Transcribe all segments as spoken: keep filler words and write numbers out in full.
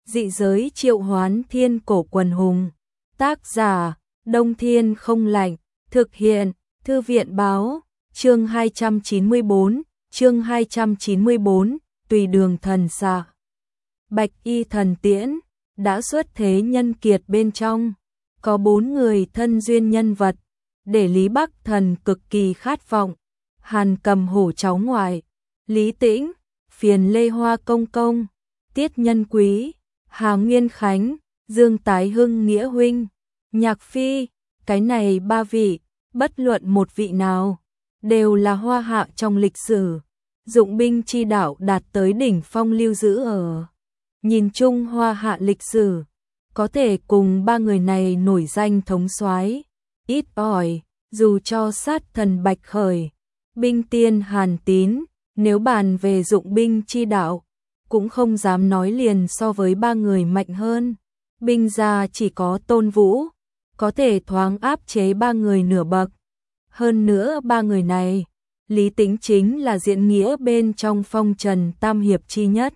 Dị giới triệu hoán thiên cổ quần hùng. Tác giả, Đông Thiên không lạnh. Thực hiện, Thư viện báo. Chương hai trăm chín mươi bốn, chương hai trăm chín mươi bốn, tùy đường thần xạ. Bạch y thần tiễn, đã xuất thế nhân kiệt bên trong. Có bốn người thân duyên nhân vật, để Lý Bắc Thần cực kỳ khát vọng. Hàn Cầm Hổ cháu ngoại, Lý Tĩnh, Phiền Lê Hoa công công, Tiết Nhân Quý, Hà Nguyên Khánh, Dương Tái Hưng nghĩa huynh, Nhạc Phi. Cái này ba vị, bất luận một vị nào, đều là hoa hạ trong lịch sử. Dụng binh chi đạo đạt tới đỉnh phong lưu giữ ở. Nhìn chung hoa hạ lịch sử, có thể cùng ba người này nổi danh thống soái ít ỏi, dù cho sát thần Bạch Khởi, binh tiên Hàn Tín, nếu bàn về dụng binh chi đạo, cũng không dám nói liền so với ba người mạnh hơn. Binh gia chỉ có Tôn Vũ, có thể thoáng áp chế ba người nửa bậc. Hơn nữa ba người này, Lý Tĩnh chính là diễn nghĩa bên trong phong trần tam hiệp chi nhất.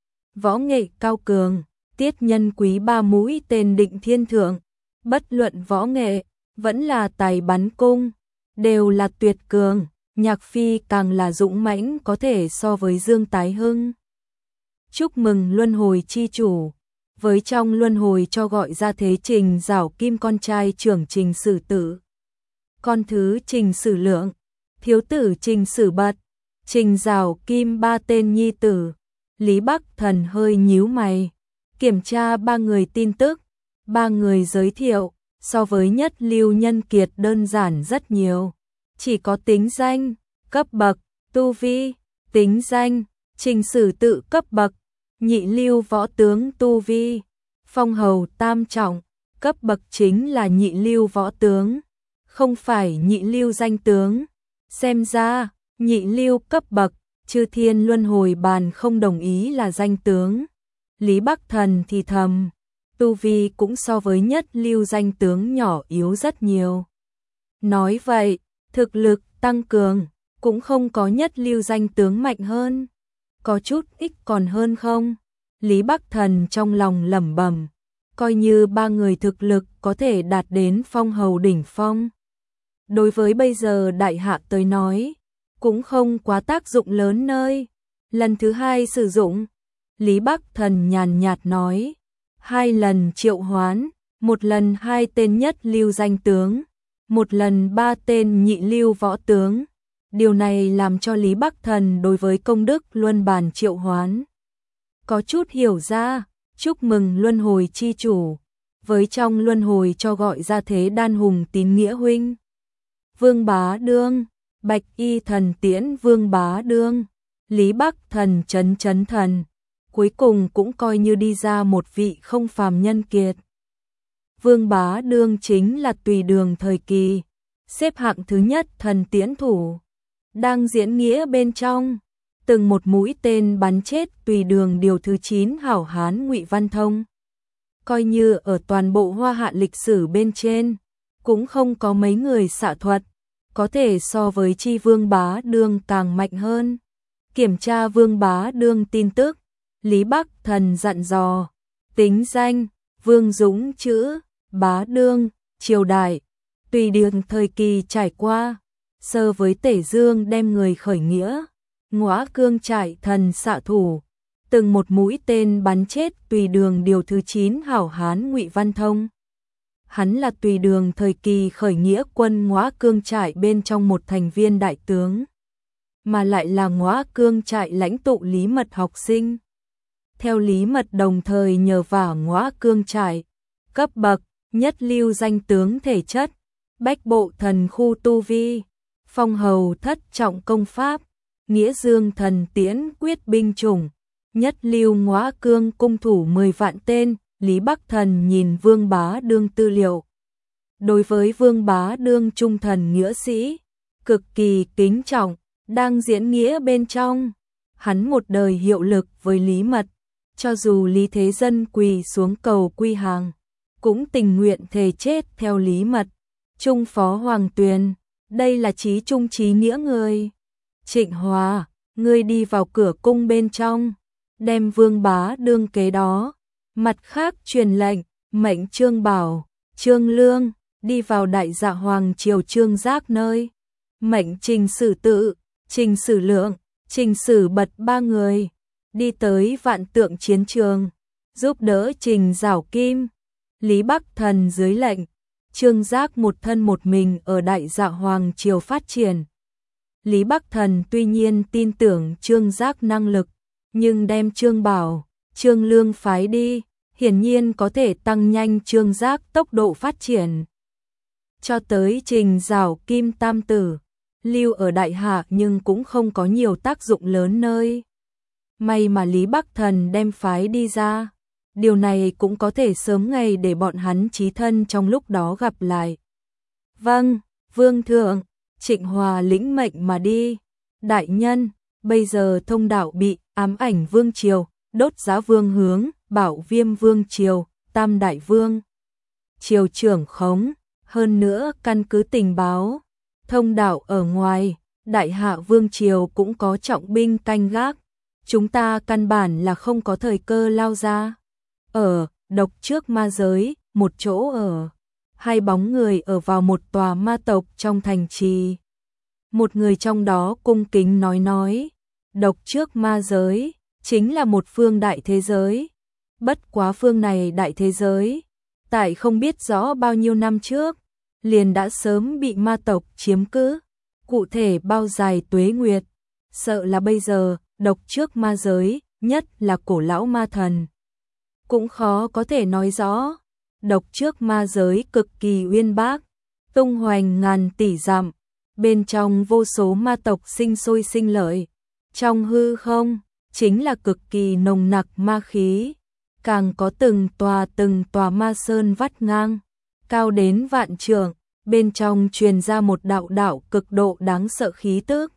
Võ nghệ cao cường, Tiết Nhân Quý ba mũi tên định thiên thượng, bất luận võ nghệ, vẫn là tài bắn cung, đều là tuyệt cường. Nhạc Phi càng là dũng mãnh có thể so với Dương Tái Hưng. Chúc mừng luân hồi chi chủ, với trong luân hồi cho gọi ra thế Trình Giảo Kim con trai trưởng Trình Sử Tử, con thứ Trình Sử Lượng, thiếu tử Trình Sử Bật, Trình Giảo Kim ba tên nhi tử. Lý Bắc Thần hơi nhíu mày, kiểm tra ba người tin tức, ba người giới thiệu, so với nhất lưu nhân kiệt đơn giản rất nhiều. Chỉ có tính danh, cấp bậc, tu vi, tính danh, Trình Sử Tự cấp bậc, nhị lưu võ tướng tu vi, phong hầu tam trọng, cấp bậc chính là nhị lưu võ tướng, không phải nhị lưu danh tướng. Xem ra, nhị lưu cấp bậc, Chư Thiên Luân Hồi Bàn không đồng ý là danh tướng. Lý Bắc Thần thì thầm, tu vi cũng so với nhất lưu danh tướng nhỏ yếu rất nhiều. Nói vậy, thực lực tăng cường, cũng không có nhất lưu danh tướng mạnh hơn. Có chút ít còn hơn không? Lý Bắc Thần trong lòng lẩm bẩm, coi như ba người thực lực có thể đạt đến phong hầu đỉnh phong. Đối với bây giờ đại hạ tới nói, cũng không quá tác dụng lớn nơi. Lần thứ hai sử dụng, Lý Bắc Thần nhàn nhạt nói, hai lần triệu hoán, một lần hai tên nhất lưu danh tướng, một lần ba tên nhị lưu võ tướng. Điều này làm cho Lý Bắc Thần đối với công đức luân bàn triệu hoán có chút hiểu ra. Chúc mừng luân hồi chi chủ, với trong luân hồi cho gọi ra thế đan hùng tín nghĩa huynh. Vương Bá Đương, Bạch y thần tiễn Vương Bá Đương. Lý Bắc Thần chấn chấn thần, cuối cùng cũng coi như đi ra một vị không phàm nhân kiệt. Vương Bá Đương chính là tùy đường thời kỳ, xếp hạng thứ nhất thần tiễn thủ, đang diễn nghĩa bên trong, từng một mũi tên bắn chết tùy đường điều thứ chín hảo hán Ngụy Văn Thông. Coi như ở toàn bộ hoa hạ lịch sử bên trên, cũng không có mấy người xạ thuật có thể so với chi Vương Bá Đương càng mạnh hơn. Kiểm tra Vương Bá Đương tin tức, Lý Bắc Thần dặn dò, tính danh, Vương Dũng chữ, Bá Đương, triều đại, tùy đường thời kỳ trải qua, sơ với Tể Dương đem người khởi nghĩa, Ngõa Cương trại thần xạ thủ, từng một mũi tên bắn chết tùy đường điều thứ chín hảo hán Ngụy Văn Thông. Hắn là tùy đường thời kỳ khởi nghĩa quân Ngõa Cương trại bên trong một thành viên đại tướng, mà lại là Ngõa Cương trại lãnh tụ Lý Mật học sinh. Theo Lý Mật đồng thời nhờ vào Ngõa Cương trại, cấp bậc, nhất lưu danh tướng thể chất, bách bộ thần khu tu vi, phong hầu thất trọng công pháp, nghĩa dương thần tiễn quyết binh chủng, nhất lưu Ngõa Cương cung thủ mười vạn tên. Lý Bắc Thần nhìn Vương Bá Đương tư liệu, đối với Vương Bá Đương trung thần nghĩa sĩ, cực kỳ kính trọng, đang diễn nghĩa bên trong. Hắn một đời hiệu lực với Lý Mật, cho dù Lý Thế Dân quỳ xuống cầu quy hàng, cũng tình nguyện thề chết theo Lý Mật. Trung phó Hoàng Tuyền, đây là chí trung chí nghĩa người. Trịnh Hòa, ngươi đi vào cửa cung bên trong, đem Vương Bá Đương kế đó, Mặt khác truyền lệnh, mệnh Trương Bảo, Trương Lương, đi vào đại dạ hoàng triều Trương Giác nơi. Mệnh Trình Sử Tự, Trình Sử Lượng, Trình Sử Bật ba người, đi tới vạn tượng chiến trường, giúp đỡ Trình Giảo Kim. Lý Bắc Thần dưới lệnh, Trương Giác một thân một mình ở đại dạ hoàng triều phát triển. Lý Bắc Thần tuy nhiên tin tưởng Trương Giác năng lực, nhưng đem Trương Bảo, Trương Lương phái đi, hiển nhiên có thể tăng nhanh Trương Giác tốc độ phát triển. Cho tới Trình Giảo Kim tam tử, lưu ở đại hạ nhưng cũng không có nhiều tác dụng lớn nơi. May mà Lý Bắc Thần đem phái đi ra, điều này cũng có thể sớm ngày để bọn hắn chí thân trong lúc đó gặp lại. Vâng, Vương Thượng, Trịnh Hòa lĩnh mệnh mà đi. Đại nhân, bây giờ thông đạo bị ám ảnh Vương Triều, Đốt Giá Vương hướng, Bảo Viêm Vương Triều, Tam Đại Vương Triều trưởng khống. Hơn nữa căn cứ tình báo, thông đạo ở ngoài, Đại Hạ Vương Triều cũng có trọng binh canh gác. Chúng ta căn bản là không có thời cơ lao ra. Ở độc trước ma giới, một chỗ ở, hai bóng người ở vào một tòa ma tộc trong thành trì. Một người trong đó cung kính nói nói, độc trước ma giới, chính là một phương đại thế giới. Bất quá phương này đại thế giới, tại không biết rõ bao nhiêu năm trước, liền đã sớm bị ma tộc chiếm cứ. Cụ thể bao dài tuế nguyệt, sợ là bây giờ, độc trước ma giới, nhất là cổ lão ma thần. Cũng khó có thể nói rõ, độc trước ma giới cực kỳ uyên bác, tung hoành ngàn tỷ dặm, bên trong vô số ma tộc sinh sôi sinh lợi. Trong hư không, chính là cực kỳ nồng nặc ma khí, càng có từng tòa từng tòa ma sơn vắt ngang, cao đến vạn trượng, bên trong truyền ra một đạo đạo cực độ đáng sợ khí tức.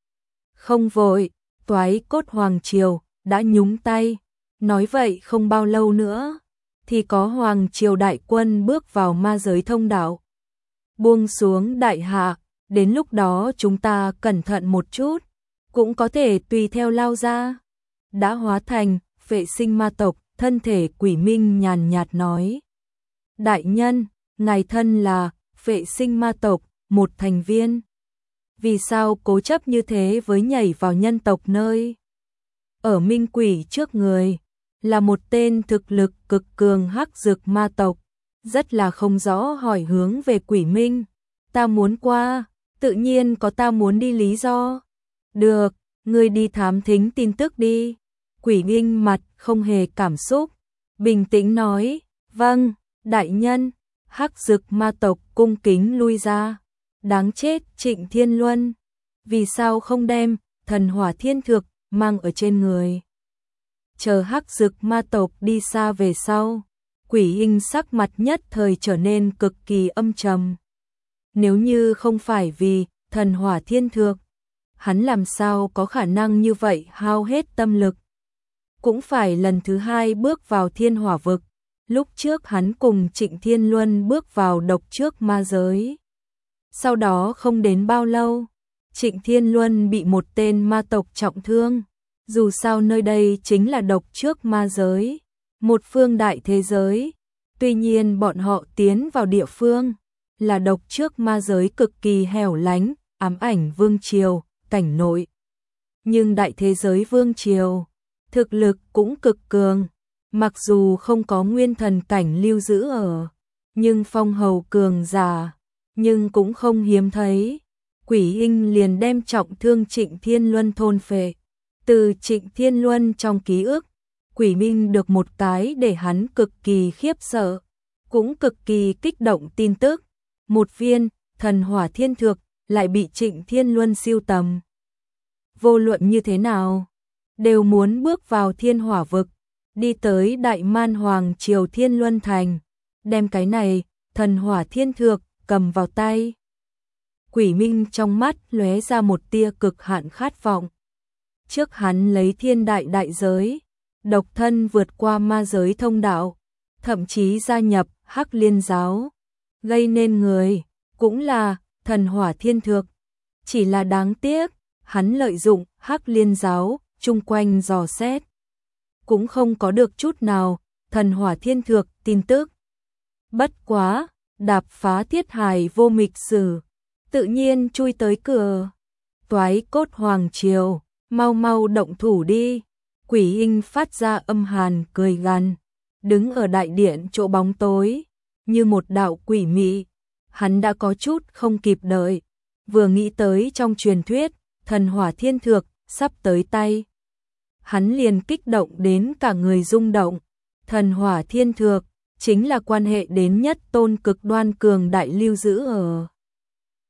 Không vội, Toái Cốt Hoàng Triều đã nhúng tay, nói vậy không bao lâu nữa, thì có Hoàng Triều đại quân bước vào ma giới thông đạo. Buông xuống đại hạ, đến lúc đó chúng ta cẩn thận một chút, cũng có thể tùy theo lao ra. Đã hóa thành vệ sinh ma tộc, thân thể Quỷ Minh nhàn nhạt nói. Đại nhân, ngài thân là vệ sinh ma tộc, một thành viên. Vì sao cố chấp như thế với nhảy vào nhân tộc nơi? Ở Minh Quỷ trước người, là một tên thực lực cực cường hắc dược ma tộc, rất là không rõ hỏi hướng về Quỷ Minh. Ta muốn qua, tự nhiên có ta muốn đi lý do. Được, ngươi đi thám thính tin tức đi. Quỷ Minh mặt không hề cảm xúc, bình tĩnh nói, vâng, đại nhân. Hắc dược ma tộc cung kính lui ra. Đáng chết Trịnh Thiên Luân, vì sao không đem thần hỏa thiên thực mang ở trên người? Chờ hắc dược ma tộc đi xa về sau, Quỷ Hình sắc mặt nhất thời trở nên cực kỳ âm trầm. Nếu như không phải vì thần hỏa thiên thực, hắn làm sao có khả năng như vậy hao hết tâm lực? Cũng phải lần thứ hai bước vào thiên hỏa vực. Lúc trước hắn cùng Trịnh Thiên Luân bước vào độc trước ma giới. Sau đó không đến bao lâu, Trịnh Thiên Luân bị một tên ma tộc trọng thương. Dù sao nơi đây chính là độc trước ma giới, một phương đại thế giới. Tuy nhiên bọn họ tiến vào địa phương, là độc trước ma giới cực kỳ hẻo lánh, ám ảnh Vương Triều, cảnh nội. Nhưng đại thế giới Vương Triều, thực lực cũng cực cường. Mặc dù không có nguyên thần cảnh lưu giữ ở, nhưng phong hầu cường giả, nhưng cũng không hiếm thấy. Quỷ Hình liền đem trọng thương Trịnh Thiên Luân thôn phệ. Từ Trịnh Thiên Luân trong ký ức, Quỷ Minh được một cái để hắn cực kỳ khiếp sợ, cũng cực kỳ kích động tin tức. Một viên thần hỏa thiên thực lại bị Trịnh Thiên Luân siêu tầm. Vô luận như thế nào, đều muốn bước vào thiên hỏa vực. Đi tới Đại Man Hoàng Triều Thiên Luân Thành, đem cái này, thần hỏa thiên thược, cầm vào tay. Quỷ Minh trong mắt lóe ra một tia cực hạn khát vọng. Trước hắn lấy thiên đại đại giới, độc thân vượt qua ma giới thông đạo, thậm chí gia nhập Hắc Liên giáo, gây nên người, cũng là thần hỏa thiên thược. Chỉ là đáng tiếc, hắn lợi dụng Hắc Liên giáo, chung quanh dò xét. Cũng không có được chút nào, thần hỏa thiên thược tin tức. Bất quá, đạp phá thiết hài vô mịch sử, tự nhiên chui tới cửa. Toái cốt hoàng triều, mau mau động thủ đi. Quỷ Inh phát ra âm hàn cười gằn, đứng ở đại điện chỗ bóng tối, như một đạo quỷ mị. Hắn đã có chút không kịp đợi, vừa nghĩ tới trong truyền thuyết, thần hỏa thiên thược sắp tới tay. Hắn liền kích động đến cả người rung động. Thần hỏa thiên thược chính là quan hệ đến nhất tôn cực đoan cường đại lưu giữ ở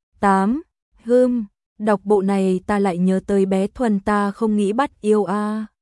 tám. Hưm, đọc bộ này ta lại nhớ tới bé Thuần ta không nghĩ bắt yêu a.